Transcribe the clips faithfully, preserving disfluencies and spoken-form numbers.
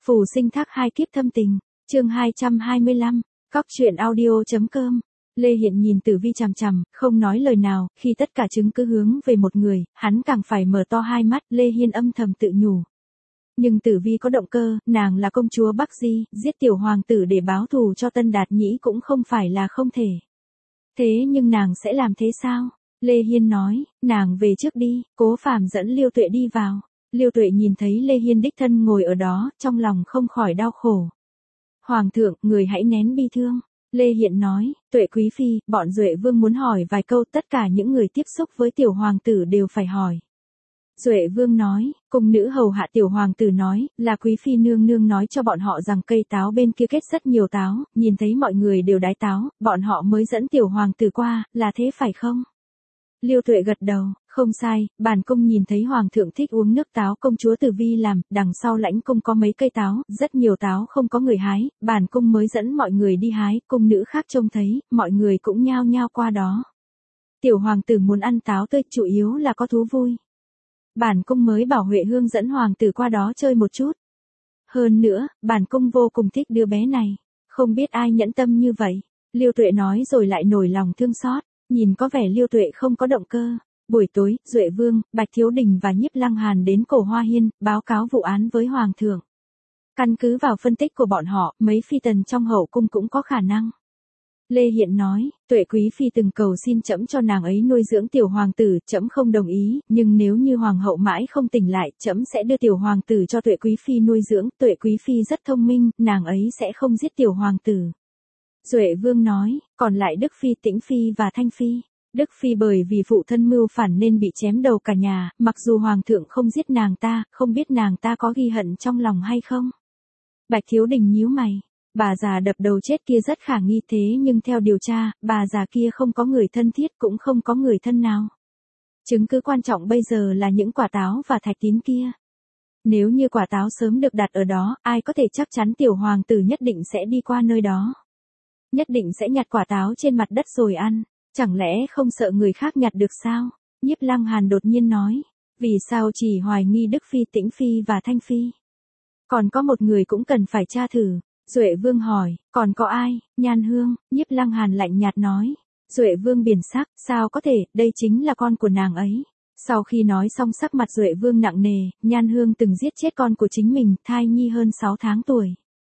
Phù sinh thác hai kiếp thâm tình, chương hai trăm hai mươi lăm, cóc truyện audio.com. Lê Hiện nhìn Tử Vi chằm chằm, không nói lời nào, khi tất cả chứng cứ hướng về một người, hắn càng phải mở to hai mắt, Lê Hiên âm thầm tự nhủ. Nhưng Tử Vi có động cơ, nàng là công chúa Bắc Di, giết tiểu hoàng tử để báo thù cho Tân Đạt Nhĩ cũng không phải là không thể. Thế nhưng nàng sẽ làm thế sao? Lê Hiên nói, nàng về trước đi, Cố Phàm dẫn Liêu Tuệ đi vào. Liêu Tuệ nhìn thấy Lê Hiên đích thân ngồi ở đó, trong lòng không khỏi đau khổ. Hoàng thượng, người hãy nén bi thương. Lê Hiện nói, Tuệ quý phi, bọn Duệ Vương muốn hỏi vài câu, tất cả những người tiếp xúc với tiểu hoàng tử đều phải hỏi. Duệ Vương nói, cung nữ hầu hạ tiểu hoàng tử nói, là quý phi nương nương nói cho bọn họ rằng cây táo bên kia kết rất nhiều táo, nhìn thấy mọi người đều đái táo, bọn họ mới dẫn tiểu hoàng tử qua, là thế phải không? Liêu Tuệ gật đầu, không sai, bản cung nhìn thấy hoàng thượng thích uống nước táo công chúa Tử Vi làm, đằng sau lãnh cung có mấy cây táo, rất nhiều táo không có người hái, bản cung mới dẫn mọi người đi hái, cung nữ khác trông thấy, mọi người cũng nhao nhao qua đó. Tiểu hoàng tử muốn ăn táo tươi, chủ yếu là có thú vui. Bản cung mới bảo Huệ Hương dẫn hoàng tử qua đó chơi một chút. Hơn nữa, bản cung vô cùng thích đứa bé này, không biết ai nhẫn tâm như vậy. Liêu Tuệ nói rồi lại nổi lòng thương xót. Nhìn có vẻ Liêu Tuệ không có động cơ. Buổi tối, Duệ Vương, Bạch Thiếu Đình và Nhiếp Lăng Hàn đến Cổ Hoa Hiên, báo cáo vụ án với Hoàng thượng. Căn cứ vào phân tích của bọn họ, mấy phi tần trong hậu cung cũng có khả năng. Lê Hiện nói, Tuệ quý phi từng cầu xin trẫm cho nàng ấy nuôi dưỡng tiểu hoàng tử, trẫm không đồng ý, nhưng nếu như hoàng hậu mãi không tỉnh lại, trẫm sẽ đưa tiểu hoàng tử cho Tuệ quý phi nuôi dưỡng, Tuệ quý phi rất thông minh, nàng ấy sẽ không giết tiểu hoàng tử. Duệ Vương nói, còn lại Đức Phi, Tĩnh Phi và Thanh Phi. Đức Phi bởi vì phụ thân mưu phản nên bị chém đầu cả nhà, mặc dù Hoàng thượng không giết nàng ta, không biết nàng ta có ghi hận trong lòng hay không. Bạch Thiếu Đình nhíu mày, bà già đập đầu chết kia rất khả nghi thế nhưng theo điều tra, bà già kia không có người thân thiết cũng không có người thân nào. Chứng cứ quan trọng bây giờ là những quả táo và thạch tín kia. Nếu như quả táo sớm được đặt ở đó, ai có thể chắc chắn tiểu hoàng tử nhất định sẽ đi qua nơi đó. Nhất định sẽ nhặt quả táo trên mặt đất rồi ăn, chẳng lẽ không sợ người khác nhặt được sao? Nhiếp Lăng Hàn đột nhiên nói, vì sao chỉ hoài nghi Đức Phi, Tĩnh Phi và Thanh Phi? Còn có một người cũng cần phải tra thử. Duệ Vương hỏi, còn có ai? Nhan Hương. Nhiếp Lăng Hàn lạnh nhạt nói. Duệ Vương biển sắc, sao có thể, đây chính là con của nàng ấy. Sau khi nói xong sắc mặt Duệ Vương nặng nề, Nhan Hương từng giết chết con của chính mình, thai nhi hơn sáu tháng tuổi.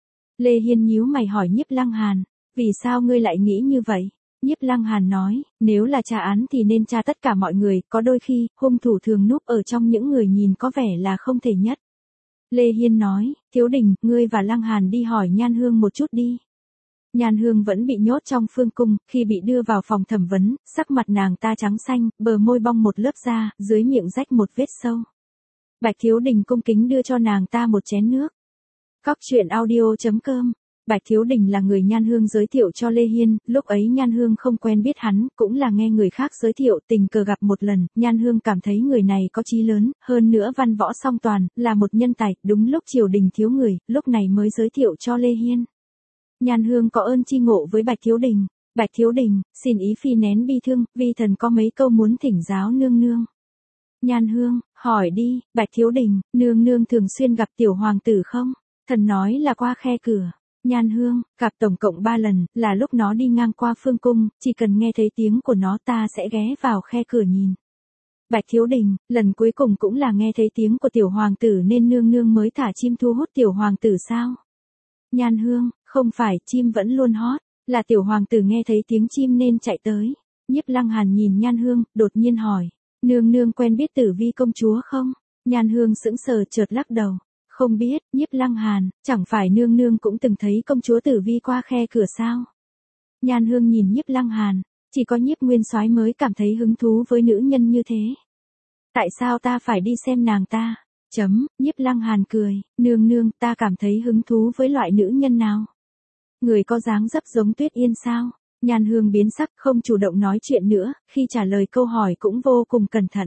Lê Hiên nhíu mày hỏi Nhiếp Lăng Hàn, vì sao ngươi lại nghĩ như vậy? Nhiếp Lăng Hàn nói, nếu là tra án thì nên tra tất cả mọi người, có đôi khi, hung thủ thường núp ở trong những người nhìn có vẻ là không thể nhất. Lê Hiên nói, Thiếu Đình, ngươi và Lăng Hàn đi hỏi Nhan Hương một chút đi. Nhan Hương vẫn bị nhốt trong phương cung, khi bị đưa vào phòng thẩm vấn, sắc mặt nàng ta trắng xanh, bờ môi bong một lớp da, dưới miệng rách một vết sâu. Bạch Thiếu Đình cung kính đưa cho nàng ta một chén nước. Cóc truyện audio.com. Bạch Thiếu Đình là người Nhan Hương giới thiệu cho Lê Hiên, lúc ấy Nhan Hương không quen biết hắn, cũng là nghe người khác giới thiệu, tình cờ gặp một lần, Nhan Hương cảm thấy người này có chí lớn, hơn nữa văn võ song toàn, là một nhân tài, đúng lúc triều đình thiếu người, lúc này mới giới thiệu cho Lê Hiên. Nhan Hương có ơn chi ngộ với Bạch Thiếu Đình. Bạch Thiếu Đình, xin ý phi nén bi thương, vi thần có mấy câu muốn thỉnh giáo nương nương. Nhan Hương, hỏi đi. Bạch Thiếu Đình, nương nương thường xuyên gặp tiểu hoàng tử không? Thần nói là qua khe cửa. Nhan Hương, gặp tổng cộng ba lần, là lúc nó đi ngang qua phương cung, chỉ cần nghe thấy tiếng của nó ta sẽ ghé vào khe cửa nhìn. Bạch Thiếu Đình, lần cuối cùng cũng là nghe thấy tiếng của tiểu hoàng tử nên nương nương mới thả chim thu hút tiểu hoàng tử sao? Nhan Hương, không phải, chim vẫn luôn hót, là tiểu hoàng tử nghe thấy tiếng chim nên chạy tới. Nhiếp Lăng Hàn nhìn Nhan Hương, đột nhiên hỏi, nương nương quen biết Tử Vi công chúa không? Nhan Hương sững sờ chợt lắc đầu. Không biết. Nhiếp Lăng Hàn, chẳng phải nương nương cũng từng thấy công chúa Tử Vi qua khe cửa sao? Nhan Hương nhìn Nhiếp Lăng Hàn, chỉ có Nhiếp Nguyên Soái mới cảm thấy hứng thú với nữ nhân như thế. Tại sao ta phải đi xem nàng ta? Chấm, Nhiếp Lăng Hàn cười, nương nương, ta cảm thấy hứng thú với loại nữ nhân nào? Người có dáng dấp giống Tuyết Yên sao? Nhan Hương biến sắc, không chủ động nói chuyện nữa, khi trả lời câu hỏi cũng vô cùng cẩn thận.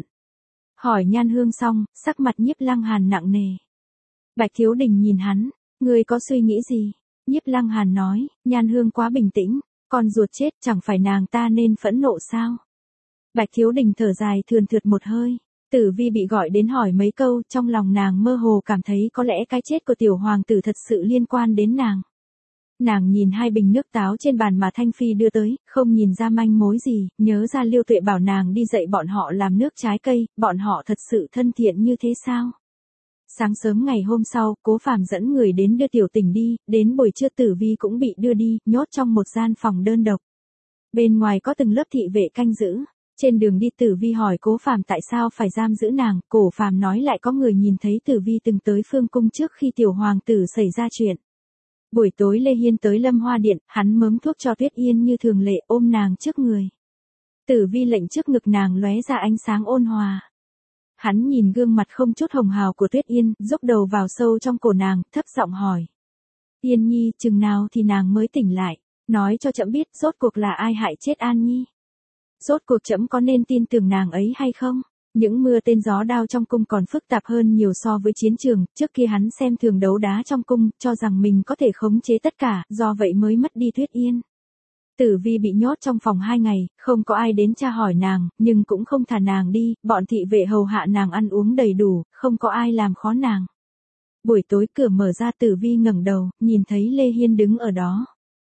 Hỏi Nhan Hương xong, sắc mặt Nhiếp Lăng Hàn nặng nề. Bạch Thiếu Đình nhìn hắn, ngươi có suy nghĩ gì? Nhiếp Lăng Hàn nói, Nhan Hương quá bình tĩnh, con ruột chết chẳng phải nàng ta nên phẫn nộ sao? Bạch Thiếu Đình thở dài thườn thượt một hơi, Tử Vi bị gọi đến hỏi mấy câu, trong lòng nàng mơ hồ cảm thấy có lẽ cái chết của tiểu hoàng tử thật sự liên quan đến nàng. Nàng nhìn hai bình nước táo trên bàn mà Thanh Phi đưa tới, không nhìn ra manh mối gì, nhớ ra Liêu Tuệ bảo nàng đi dạy bọn họ làm nước trái cây, bọn họ thật sự thân thiện như thế sao? Sáng sớm ngày hôm sau, Cố Phàm dẫn người đến đưa Tiểu Tình đi, đến buổi trưa Tử Vi cũng bị đưa đi, nhốt trong một gian phòng đơn độc. Bên ngoài có từng lớp thị vệ canh giữ. Trên đường đi Tử Vi hỏi Cố Phàm tại sao phải giam giữ nàng, Cố Phàm nói lại có người nhìn thấy Tử Vi từng tới Phương Cung trước khi tiểu hoàng tử xảy ra chuyện. Buổi tối Lê Hiên tới Lâm Hoa Điện, hắn mớm thuốc cho Tuyết Yên như thường lệ, ôm nàng trước người. Tử Vi lệnh trước ngực nàng lóe ra ánh sáng ôn hòa. Hắn nhìn gương mặt không chút hồng hào của Tuyết Yên, dốc đầu vào sâu trong cổ nàng, thấp giọng hỏi. Yên Nhi, chừng nào thì nàng mới tỉnh lại, nói cho trẫm biết rốt cuộc là ai hại chết An Nhi. Rốt cuộc trẫm có nên tin tưởng nàng ấy hay không? Những mưa tên gió đao trong cung còn phức tạp hơn nhiều so với chiến trường, trước kia hắn xem thường đấu đá trong cung, cho rằng mình có thể khống chế tất cả, do vậy mới mất đi Tuyết Yên. Tử Vi bị nhốt trong phòng hai ngày, không có ai đến tra hỏi nàng, nhưng cũng không thả nàng đi, bọn thị vệ hầu hạ nàng ăn uống đầy đủ, không có ai làm khó nàng. Buổi tối cửa mở ra Tử Vi ngẩng đầu, nhìn thấy Lê Hiên đứng ở đó.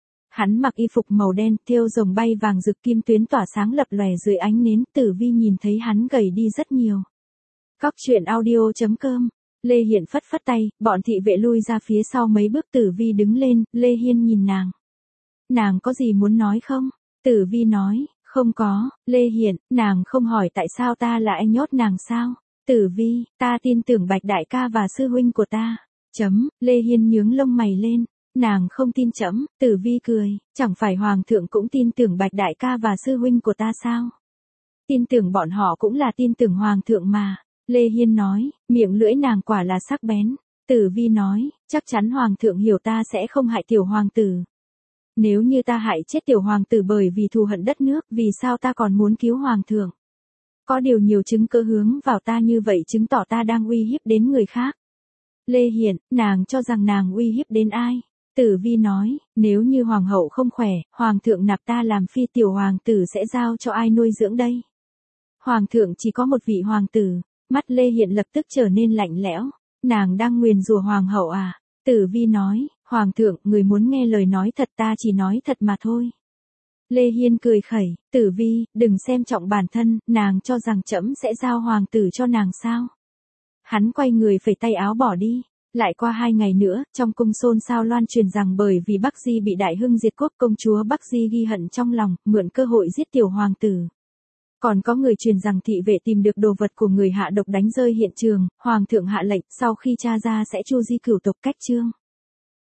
Hắn mặc y phục màu đen, thêu rồng bay vàng rực kim tuyến tỏa sáng lập lòe dưới ánh nến, Tử Vi nhìn thấy hắn gầy đi rất nhiều. Cóc truyện audio chấm com. Lê Hiển phất phất tay, bọn thị vệ lui ra phía sau mấy bước, Tử Vi đứng lên, Lê Hiên nhìn nàng. Nàng có gì muốn nói không? Tử Vi nói, không có. Lê Hiển, nàng không hỏi tại sao ta là anh nhốt nàng sao? Tử Vi, ta tin tưởng Bạch đại ca và sư huynh của ta. Chấm, Lê Hiên nhướng lông mày lên. Nàng không tin trẫm. Tử Vi cười, chẳng phải hoàng thượng cũng tin tưởng Bạch đại ca và sư huynh của ta sao? Tin tưởng bọn họ cũng là tin tưởng hoàng thượng mà. Lê Hiên nói, miệng lưỡi nàng quả là sắc bén. Tử Vi nói, chắc chắn hoàng thượng hiểu ta sẽ không hại tiểu hoàng tử. Nếu như ta hại chết tiểu hoàng tử bởi vì thù hận đất nước, vì sao ta còn muốn cứu hoàng thượng? Có điều nhiều chứng cứ hướng vào ta như vậy chứng tỏ ta đang uy hiếp đến người khác. Lê Hiển, nàng cho rằng nàng uy hiếp đến ai? Tử Vi nói, nếu như hoàng hậu không khỏe, hoàng thượng nạp ta làm phi, tiểu hoàng tử sẽ giao cho ai nuôi dưỡng đây? Hoàng thượng chỉ có một vị hoàng tử. Mắt Lê Hiển lập tức trở nên lạnh lẽo. Nàng đang nguyền rủa hoàng hậu à? Tử Vi nói, hoàng thượng, người muốn nghe lời nói thật, ta chỉ nói thật mà thôi. Lê Hiên cười khẩy, Tử Vi, đừng xem trọng bản thân, nàng cho rằng trẫm sẽ giao hoàng tử cho nàng sao? Hắn quay người phẩy tay áo bỏ đi. Lại qua hai ngày nữa, trong cung xôn xao loan truyền rằng bởi vì Bắc Di bị Đại Hưng diệt quốc, công chúa Bắc Di ghi hận trong lòng, mượn cơ hội giết tiểu hoàng tử. Còn có người truyền rằng thị vệ tìm được đồ vật của người hạ độc đánh rơi hiện trường, hoàng thượng hạ lệnh, sau khi tra ra sẽ chu di cửu tộc cách chương.